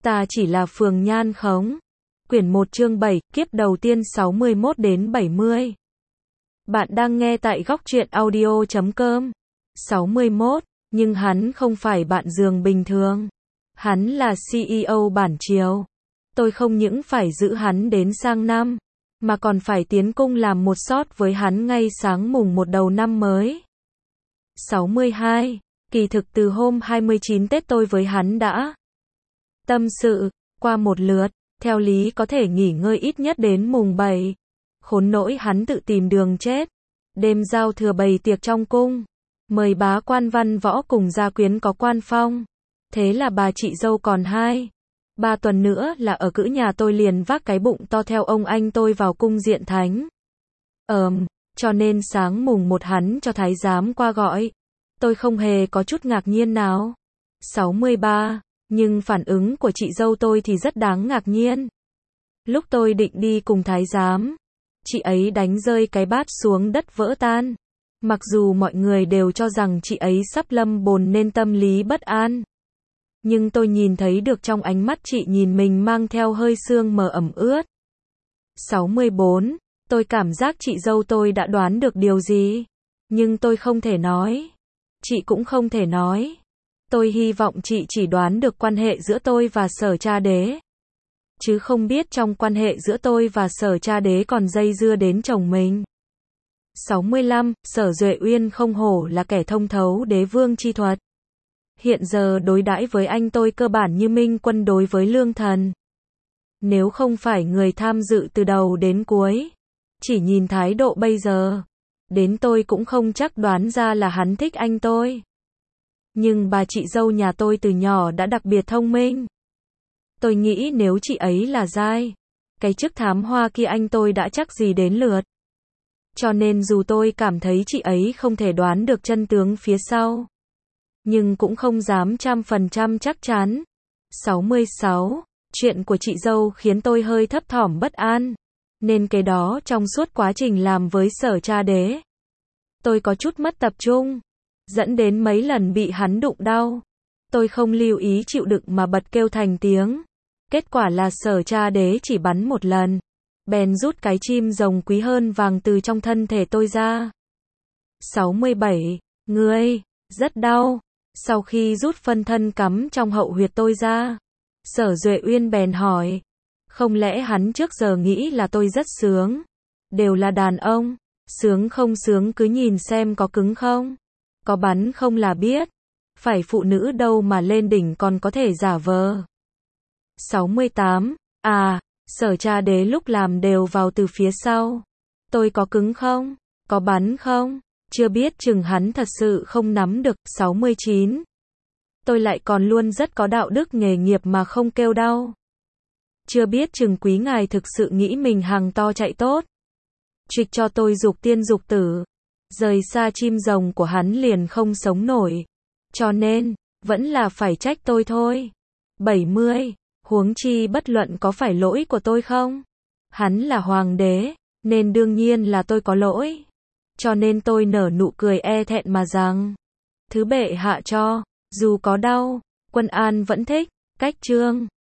Ta chỉ là phường nhan khống. Quyển 1 chương 7, kiếp đầu tiên 61 đến 70. Bạn đang nghe tại góc truyện audio.com. 61, nhưng hắn không phải bạn giường bình thường. Hắn là CEO bản chiều. Tôi không những phải giữ hắn đến sang năm, mà còn phải tiến cung làm một shot với hắn ngay sáng mùng 1 đầu năm mới. 62, kỳ thực từ hôm 29 Tết tôi với hắn đã tâm sự qua một lượt, theo lý có thể nghỉ ngơi ít nhất đến mùng 7. Khốn nỗi hắn tự tìm đường chết. Đêm giao thừa bày tiệc trong cung, mời bá quan văn võ cùng gia quyến có quan phong. Thế là bà chị dâu còn 2-3 tuần nữa là ở cữ nhà tôi liền vác cái bụng to theo ông anh tôi vào cung diện thánh. Cho nên sáng mùng 1 hắn cho thái giám qua gọi. Tôi không hề có chút ngạc nhiên nào. 63, nhưng phản ứng của chị dâu tôi thì rất đáng ngạc nhiên. Lúc tôi định đi cùng thái giám, chị ấy đánh rơi cái bát xuống đất vỡ tan. Mặc dù mọi người đều cho rằng chị ấy sắp lâm bồn nên tâm lý bất an, nhưng tôi nhìn thấy được trong ánh mắt chị nhìn mình mang theo hơi sương mờ ẩm ướt. 64, tôi cảm giác chị dâu tôi đã đoán được điều gì, nhưng tôi không thể nói. Chị cũng không thể nói. Tôi hy vọng chị chỉ đoán được quan hệ giữa tôi và Sở Cha Đế, chứ không biết trong quan hệ giữa tôi và Sở Cha Đế còn dây dưa đến chồng mình. 65, Sở Duệ Uyên không hổ là kẻ thông thấu đế vương chi thuật. Hiện giờ đối đãi với anh tôi cơ bản như Minh Quân đối với Lương Thần. Nếu không phải người tham dự từ đầu đến cuối, chỉ nhìn thái độ bây giờ, đến tôi cũng không chắc đoán ra là hắn thích anh tôi. Nhưng bà chị dâu nhà tôi từ nhỏ đã đặc biệt thông minh. Tôi nghĩ nếu chị ấy là giai, cái chức thám hoa kia anh tôi đã chắc gì đến lượt. Cho nên dù tôi cảm thấy chị ấy không thể đoán được chân tướng phía sau, nhưng cũng không dám 100% chắc chắn. 66, chuyện của chị dâu khiến tôi hơi thấp thỏm bất an, nên cái đó trong suốt quá trình làm với Sở Cha Đế, tôi có chút mất tập trung, dẫn đến mấy lần bị hắn đụng đau. Tôi không lưu ý chịu đựng mà bật kêu thành tiếng. Kết quả là Sở Cha Đế chỉ bắn một lần, bèn rút cái chim rồng quý hơn vàng từ trong thân thể tôi ra. 67, ngươi, rất đau. Sau khi rút phân thân cắm trong hậu huyệt tôi ra, Sở Duệ Uyên bèn hỏi, không lẽ hắn trước giờ nghĩ là tôi rất sướng? Đều là đàn ông, sướng không sướng cứ nhìn xem có cứng không, có bắn không là biết. Phải phụ nữ đâu mà lên đỉnh còn có thể giả vờ. 68, Sở Cha Đế lúc làm đều vào từ phía sau. Tôi có cứng không? Có bắn không? Chưa biết chừng hắn thật sự không nắm được. 69, tôi lại còn luôn rất có đạo đức nghề nghiệp mà không kêu đau. Chưa biết chừng quý ngài thực sự nghĩ mình hàng to chạy tốt. Trịch cho tôi dục tiên dục tử. Rời xa chim rồng của hắn liền không sống nổi. Cho nên, vẫn là phải trách tôi thôi. 70, huống chi bất luận có phải lỗi của tôi không? Hắn là hoàng đế, nên đương nhiên là tôi có lỗi. Cho nên tôi nở nụ cười e thẹn mà rằng, thứ bệ hạ cho, dù có đau, Quân An vẫn thích. Cách chương